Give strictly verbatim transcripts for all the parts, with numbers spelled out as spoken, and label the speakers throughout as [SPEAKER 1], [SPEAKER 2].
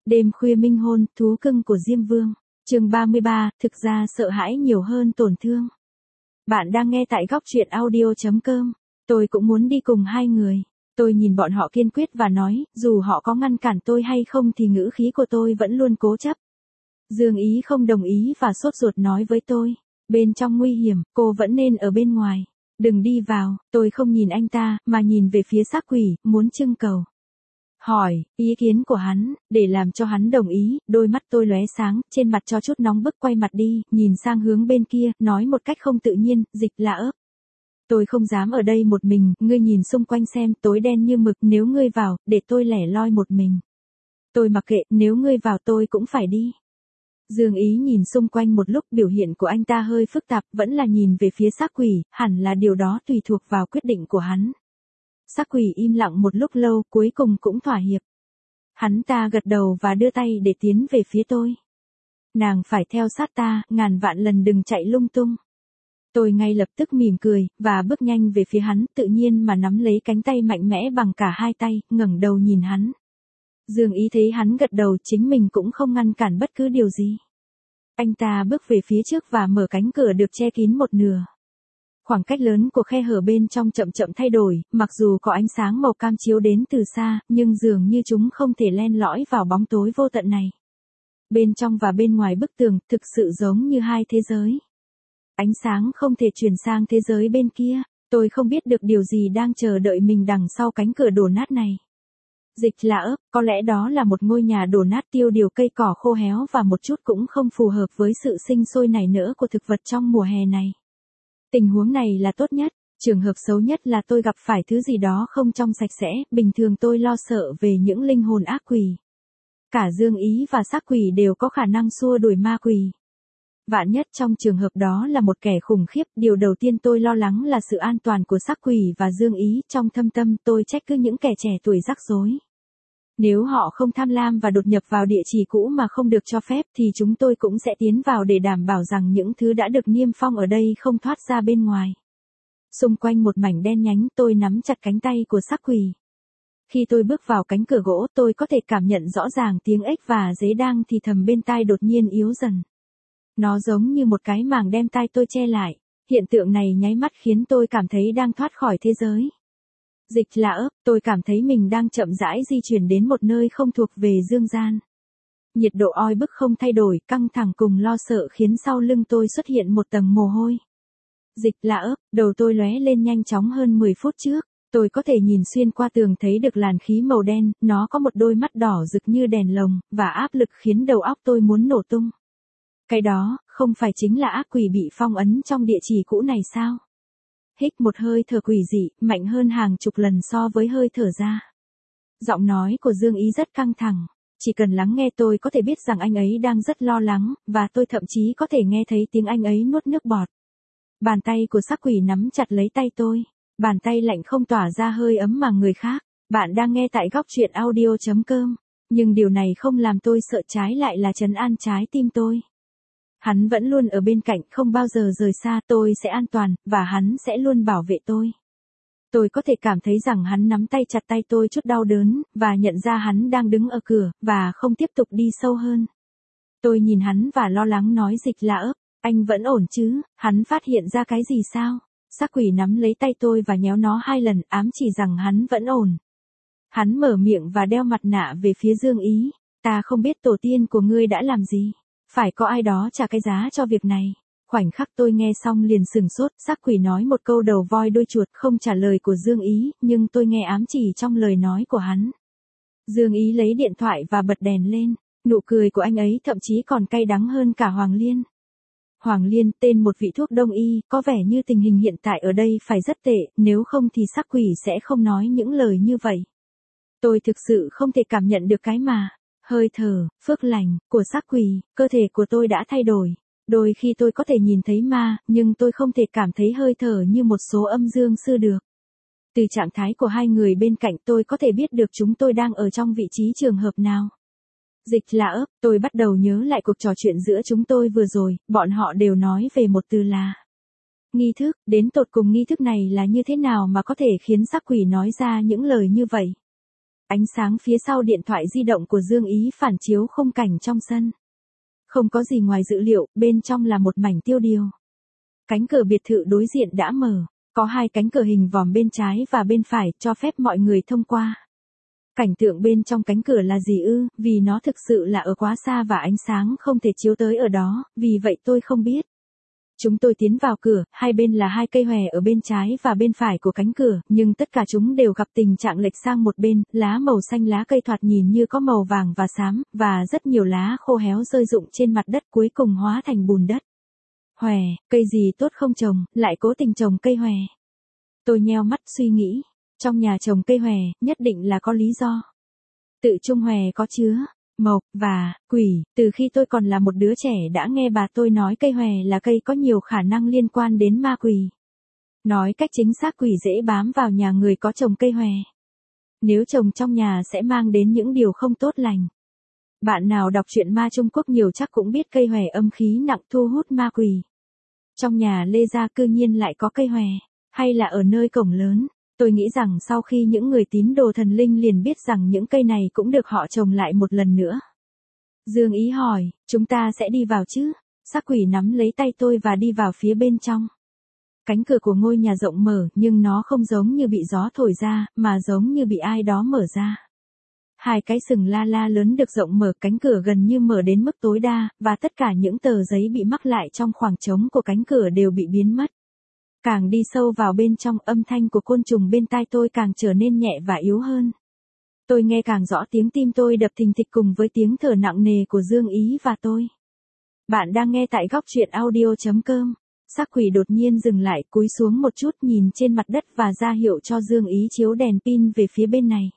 [SPEAKER 1] Đêm khuya minh hôn, thú cưng của Diêm Vương. Chương ba mươi ba, thực ra sợ hãi nhiều hơn tổn thương. Bạn đang nghe tại góc truyện audio chấm com. Tôi cũng muốn đi cùng hai người. Tôi nhìn bọn họ kiên quyết và nói, dù họ có ngăn cản tôi hay không thì ngữ khí của tôi vẫn luôn cố chấp. Dương Ý không đồng ý và sốt ruột nói với tôi, bên trong nguy hiểm, cô vẫn nên ở bên ngoài. Đừng đi vào. Tôi không nhìn anh ta, mà nhìn về phía xác quỷ, muốn trưng cầu. Hỏi, ý kiến của hắn, để làm cho hắn đồng ý, đôi mắt tôi lóe sáng, trên mặt cho chút nóng bức quay mặt đi, nhìn sang hướng bên kia, nói một cách không tự nhiên, Dịch là ấp. Tôi không dám ở đây một mình, ngươi nhìn xung quanh xem, tối đen như mực, nếu ngươi vào, để tôi lẻ loi một mình. Tôi mặc kệ, nếu ngươi vào tôi cũng phải đi. Dương Ý nhìn xung quanh một lúc, biểu hiện của anh ta hơi phức tạp, vẫn là nhìn về phía xác quỷ, hẳn là điều đó tùy thuộc vào quyết định của hắn. Xác quỷ im lặng một lúc lâu, cuối cùng cũng thỏa hiệp. Hắn ta gật đầu và đưa tay để tiến về phía tôi. Nàng phải theo sát ta, ngàn vạn lần đừng chạy lung tung. Tôi ngay lập tức mỉm cười, và bước nhanh về phía hắn, tự nhiên mà nắm lấy cánh tay mạnh mẽ bằng cả hai tay, ngẩng đầu nhìn hắn. Dương Ý thấy hắn gật đầu, chính mình cũng không ngăn cản bất cứ điều gì. Anh ta bước về phía trước và mở cánh cửa được che kín một nửa. Khoảng cách lớn của khe hở bên trong chậm chậm thay đổi, mặc dù có ánh sáng màu cam chiếu đến từ xa, nhưng dường như chúng không thể len lỏi vào bóng tối vô tận này. Bên trong và bên ngoài bức tường, thực sự giống như hai thế giới. Ánh sáng không thể truyền sang thế giới bên kia, tôi không biết được điều gì đang chờ đợi mình đằng sau cánh cửa đổ nát này. Dịch là ấp, có lẽ đó là một ngôi nhà đổ nát tiêu điều, cây cỏ khô héo và một chút cũng không phù hợp với sự sinh sôi nảy nở của thực vật trong mùa hè này. Tình huống này là tốt nhất, trường hợp xấu nhất là tôi gặp phải thứ gì đó không trong sạch sẽ, bình thường tôi lo sợ về những linh hồn ác quỷ. Cả Dương Ý và xác quỷ đều có khả năng xua đuổi ma quỷ. Vạn nhất trong trường hợp đó là một kẻ khủng khiếp, điều đầu tiên tôi lo lắng là sự an toàn của xác quỷ và Dương Ý, trong thâm tâm tôi trách cứ những kẻ trẻ tuổi rắc rối. Nếu họ không tham lam và đột nhập vào địa chỉ cũ mà không được cho phép thì chúng tôi cũng sẽ tiến vào để đảm bảo rằng những thứ đã được niêm phong ở đây không thoát ra bên ngoài. Xung quanh một mảnh đen nhánh, tôi nắm chặt cánh tay của xác quỷ. Khi tôi bước vào cánh cửa gỗ, tôi có thể cảm nhận rõ ràng tiếng ếch và dế đang thì thầm bên tai đột nhiên yếu dần. Nó giống như một cái màng đem tai tôi che lại. Hiện tượng này nháy mắt khiến tôi cảm thấy đang thoát khỏi thế giới. Dịch là ấp, tôi cảm thấy mình đang chậm rãi di chuyển đến một nơi không thuộc về dương gian. Nhiệt độ oi bức không thay đổi, căng thẳng cùng lo sợ khiến sau lưng tôi xuất hiện một tầng mồ hôi. Dịch là ấp, đầu tôi lóe lên nhanh chóng hơn mười phút trước, tôi có thể nhìn xuyên qua tường thấy được làn khí màu đen, nó có một đôi mắt đỏ rực như đèn lồng, và áp lực khiến đầu óc tôi muốn nổ tung. Cái đó, không phải chính là ác quỷ bị phong ấn trong địa chỉ cũ này sao? Hít một hơi thở quỷ dị, mạnh hơn hàng chục lần so với hơi thở ra. Giọng nói của Dương Ý rất căng thẳng. Chỉ cần lắng nghe tôi có thể biết rằng anh ấy đang rất lo lắng, và tôi thậm chí có thể nghe thấy tiếng anh ấy nuốt nước bọt. Bàn tay của xác quỷ nắm chặt lấy tay tôi. Bàn tay lạnh không tỏa ra hơi ấm mà người khác. Bạn đang nghe tại góc truyện audio chấm com. Nhưng điều này không làm tôi sợ, trái lại là trấn an trái tim tôi. Hắn vẫn luôn ở bên cạnh, không bao giờ rời xa, tôi sẽ an toàn, và hắn sẽ luôn bảo vệ tôi. Tôi có thể cảm thấy rằng hắn nắm tay chặt tay tôi chút đau đớn, và nhận ra hắn đang đứng ở cửa, và không tiếp tục đi sâu hơn. Tôi nhìn hắn và lo lắng nói Dịch là ấp, anh vẫn ổn chứ, hắn phát hiện ra cái gì sao? Xác quỷ nắm lấy tay tôi và nhéo nó hai lần, ám chỉ rằng hắn vẫn ổn. Hắn mở miệng và đeo mặt nạ về phía Dương Ý, ta không biết tổ tiên của ngươi đã làm gì. Phải có ai đó trả cái giá cho việc này. Khoảnh khắc tôi nghe xong liền sừng sốt, xác quỷ nói một câu đầu voi đuôi chuột không trả lời của Dương Ý, nhưng tôi nghe ám chỉ trong lời nói của hắn. Dương Ý lấy điện thoại và bật đèn lên, nụ cười của anh ấy thậm chí còn cay đắng hơn cả Hoàng Liên. Hoàng Liên, tên một vị thuốc đông y, có vẻ như tình hình hiện tại ở đây phải rất tệ, nếu không thì xác quỷ sẽ không nói những lời như vậy. Tôi thực sự không thể cảm nhận được cái mà. Hơi thở, phước lành, của xác quỷ, cơ thể của tôi đã thay đổi. Đôi khi tôi có thể nhìn thấy ma, nhưng tôi không thể cảm thấy hơi thở như một số âm dương sư được. Từ trạng thái của hai người bên cạnh tôi có thể biết được chúng tôi đang ở trong vị trí trường hợp nào. Dịch là ấp, tôi bắt đầu nhớ lại cuộc trò chuyện giữa chúng tôi vừa rồi, bọn họ đều nói về một từ là nghi thức, đến tột cùng nghi thức này là như thế nào mà có thể khiến xác quỷ nói ra những lời như vậy. Ánh sáng phía sau điện thoại di động của Dương Ý phản chiếu khung cảnh trong sân. Không có gì ngoài dữ liệu, bên trong là một mảnh tiêu điều. Cánh cửa biệt thự đối diện đã mở, có hai cánh cửa hình vòm bên trái và bên phải cho phép mọi người thông qua. Cảnh tượng bên trong cánh cửa là gì ư, vì nó thực sự là ở quá xa và ánh sáng không thể chiếu tới ở đó, vì vậy tôi không biết. Chúng tôi tiến vào cửa, hai bên là hai cây hòe ở bên trái và bên phải của cánh cửa, nhưng tất cả chúng đều gặp tình trạng lệch sang một bên, lá màu xanh lá cây thoạt nhìn như có màu vàng và xám, và rất nhiều lá khô héo rơi rụng trên mặt đất cuối cùng hóa thành bùn đất. Hòe, cây gì tốt không trồng, lại cố tình trồng cây hòe. Tôi nheo mắt suy nghĩ, trong nhà trồng cây hòe, nhất định là có lý do. Tự chung hòe có chứa mộc và quỷ, từ khi tôi còn là một đứa trẻ đã nghe bà tôi nói cây hòe là cây có nhiều khả năng liên quan đến ma quỷ. Nói cách chính xác quỷ dễ bám vào nhà người có trồng cây hòe. Nếu trồng trong nhà sẽ mang đến những điều không tốt lành. Bạn nào đọc truyện ma Trung Quốc nhiều chắc cũng biết cây hòe âm khí nặng thu hút ma quỷ. Trong nhà Lê Gia cư nhiên lại có cây hòe, hay là ở nơi cổng lớn. Tôi nghĩ rằng sau khi những người tín đồ thần linh liền biết rằng những cây này cũng được họ trồng lại một lần nữa. Dương Ý hỏi, chúng ta sẽ đi vào chứ? Sắc quỷ nắm lấy tay tôi và đi vào phía bên trong. Cánh cửa của ngôi nhà rộng mở nhưng nó không giống như bị gió thổi ra, mà giống như bị ai đó mở ra. Hai cái sừng la la lớn được rộng mở, cánh cửa gần như mở đến mức tối đa, và tất cả những tờ giấy bị mắc lại trong khoảng trống của cánh cửa đều bị biến mất. Càng đi sâu vào bên trong, âm thanh của côn trùng bên tai tôi càng trở nên nhẹ và yếu hơn. Tôi nghe càng rõ tiếng tim tôi đập thình thịch cùng với tiếng thở nặng nề của Dương Ý và tôi. Bạn đang nghe tại góc truyện audio chấm com. Sắc quỷ đột nhiên dừng lại, cúi xuống một chút nhìn trên mặt đất và ra hiệu cho Dương Ý chiếu đèn pin về phía bên này.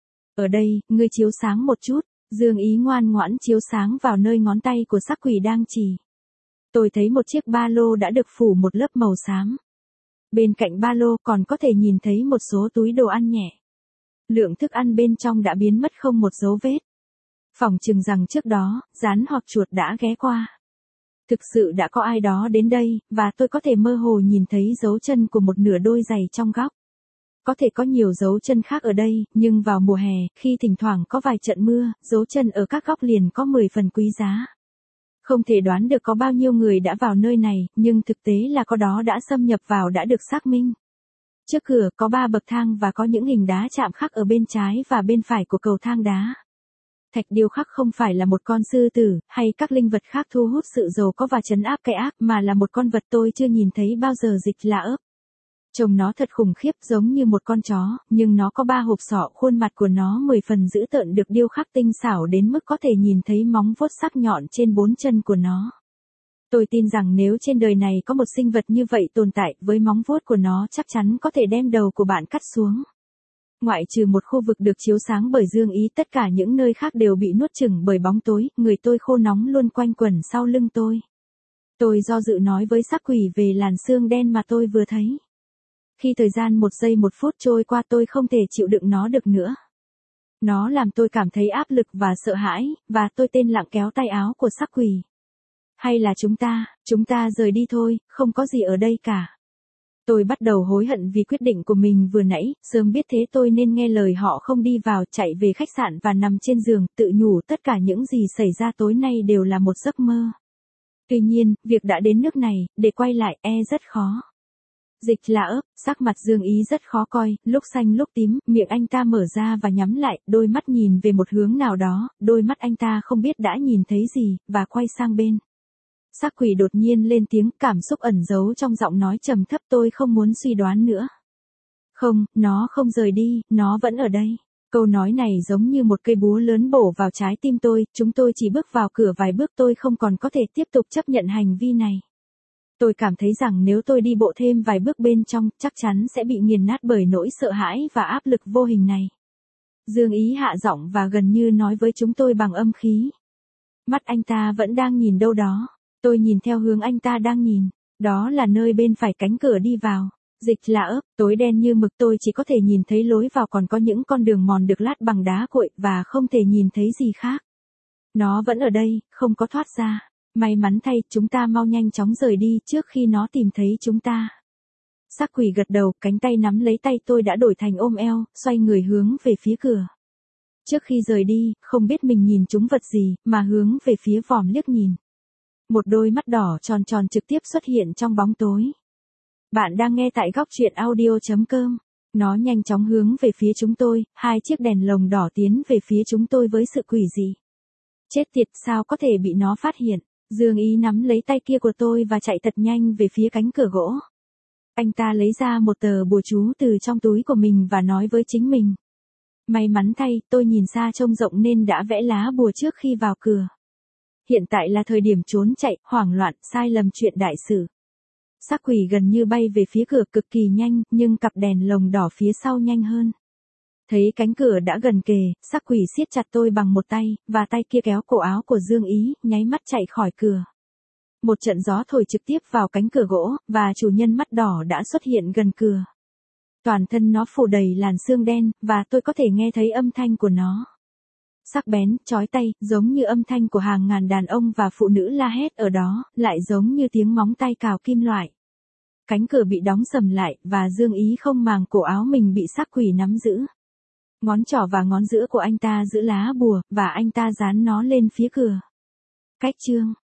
[SPEAKER 1] Ở đây, ngươi chiếu sáng một chút. Dương Ý ngoan ngoãn chiếu sáng vào nơi ngón tay của sắc quỷ đang chỉ. Tôi thấy một chiếc ba lô đã được phủ một lớp màu xám. Bên cạnh ba lô còn có thể nhìn thấy một số túi đồ ăn nhẹ. Lượng thức ăn bên trong đã biến mất không một dấu vết. Phỏng chừng rằng trước đó, rắn hoặc chuột đã ghé qua. Thực sự đã có ai đó đến đây, và tôi có thể mơ hồ nhìn thấy dấu chân của một nửa đôi giày trong góc. Có thể có nhiều dấu chân khác ở đây, nhưng vào mùa hè, khi thỉnh thoảng có vài trận mưa, dấu chân ở các góc liền có mười phần quý giá. Không thể đoán được có bao nhiêu người đã vào nơi này, nhưng thực tế là có đó đã xâm nhập vào đã được xác minh. Trước cửa có ba bậc thang và có những hình đá chạm khắc ở bên trái và bên phải của cầu thang đá. Thạch điêu khắc không phải là một con sư tử, hay các linh vật khác thu hút sự giàu có và trấn áp cái ác, mà là một con vật tôi chưa nhìn thấy bao giờ. Dịch là ấp. Trông nó thật khủng khiếp, giống như một con chó, nhưng nó có ba hộp sọ, khuôn mặt của nó mười phần dữ tợn được điêu khắc tinh xảo đến mức có thể nhìn thấy móng vuốt sắc nhọn trên bốn chân của nó. Tôi tin rằng nếu trên đời này có một sinh vật như vậy tồn tại, với móng vuốt của nó chắc chắn có thể đem đầu của bạn cắt xuống. Ngoại trừ một khu vực được chiếu sáng bởi Dương Ý, tất cả những nơi khác đều bị nuốt chửng bởi bóng tối, người tôi khô nóng luôn quanh quẩn sau lưng tôi. Tôi do dự nói với sắc quỷ về làn xương đen mà tôi vừa thấy. Khi thời gian một giây một phút trôi qua tôi không thể chịu đựng nó được nữa. Nó làm tôi cảm thấy áp lực và sợ hãi, và tôi tên lặng kéo tay áo của sắc quỷ. Hay là chúng ta, chúng ta rời đi thôi, không có gì ở đây cả. Tôi bắt đầu hối hận vì quyết định của mình vừa nãy, sớm biết thế tôi nên nghe lời họ không đi vào, chạy về khách sạn và nằm trên giường, tự nhủ tất cả những gì xảy ra tối nay đều là một giấc mơ. Tuy nhiên, việc đã đến nước này, để quay lại e rất khó. Dịch là ấp, sắc mặt Dương Ý rất khó coi, lúc xanh lúc tím, miệng anh ta mở ra và nhắm lại, đôi mắt nhìn về một hướng nào đó, đôi mắt anh ta không biết đã nhìn thấy gì, và quay sang bên. Sắc quỷ đột nhiên lên tiếng, cảm xúc ẩn giấu trong giọng nói trầm thấp, tôi không muốn suy đoán nữa. Không, nó không rời đi, nó vẫn ở đây. Câu nói này giống như một cây búa lớn bổ vào trái tim tôi, chúng tôi chỉ bước vào cửa vài bước tôi không còn có thể tiếp tục chấp nhận hành vi này. Tôi cảm thấy rằng nếu tôi đi bộ thêm vài bước bên trong, chắc chắn sẽ bị nghiền nát bởi nỗi sợ hãi và áp lực vô hình này. Dương Ý hạ giọng và gần như nói với chúng tôi bằng âm khí. Mắt anh ta vẫn đang nhìn đâu đó. Tôi nhìn theo hướng anh ta đang nhìn. Đó là nơi bên phải cánh cửa đi vào. Dịch là ấp, tối đen như mực, tôi chỉ có thể nhìn thấy lối vào, còn có những con đường mòn được lát bằng đá cuội, và không thể nhìn thấy gì khác. Nó vẫn ở đây, không có thoát ra. May mắn thay, chúng ta mau nhanh chóng rời đi trước khi nó tìm thấy chúng ta. Sắc quỷ gật đầu, cánh tay nắm lấy tay tôi đã đổi thành ôm eo, xoay người hướng về phía cửa. Trước khi rời đi, không biết mình nhìn trúng vật gì, mà hướng về phía vòm liếc nhìn. Một đôi mắt đỏ tròn tròn trực tiếp xuất hiện trong bóng tối. Bạn đang nghe tại góc truyện audio.com. Nó nhanh chóng hướng về phía chúng tôi, hai chiếc đèn lồng đỏ tiến về phía chúng tôi với sự quỷ dị. Chết tiệt, sao có thể bị nó phát hiện. Dương Ý nắm lấy tay kia của tôi và chạy thật nhanh về phía cánh cửa gỗ. Anh ta lấy ra một tờ bùa chú từ trong túi của mình và nói với chính mình. May mắn thay, tôi nhìn xa trông rộng nên đã vẽ lá bùa trước khi vào cửa. Hiện tại là thời điểm trốn chạy, hoảng loạn, sai lầm chuyện đại sự. Xác quỷ gần như bay về phía cửa cực kỳ nhanh, nhưng cặp đèn lồng đỏ phía sau nhanh hơn. Thấy cánh cửa đã gần kề, xác quỷ siết chặt tôi bằng một tay, và tay kia kéo cổ áo của Dương Ý, nháy mắt chạy khỏi cửa. Một trận gió thổi trực tiếp vào cánh cửa gỗ, và chủ nhân mắt đỏ đã xuất hiện gần cửa. Toàn thân nó phủ đầy làn xương đen, và tôi có thể nghe thấy âm thanh của nó. Sắc bén, chói tai, giống như âm thanh của hàng ngàn đàn ông và phụ nữ la hét ở đó, lại giống như tiếng móng tay cào kim loại. Cánh cửa bị đóng sầm lại, và Dương Ý không màng cổ áo mình bị xác quỷ nắm giữ. Ngón trỏ và ngón giữa của anh ta giữ lá bùa, và anh ta dán nó lên phía cửa. Cách chương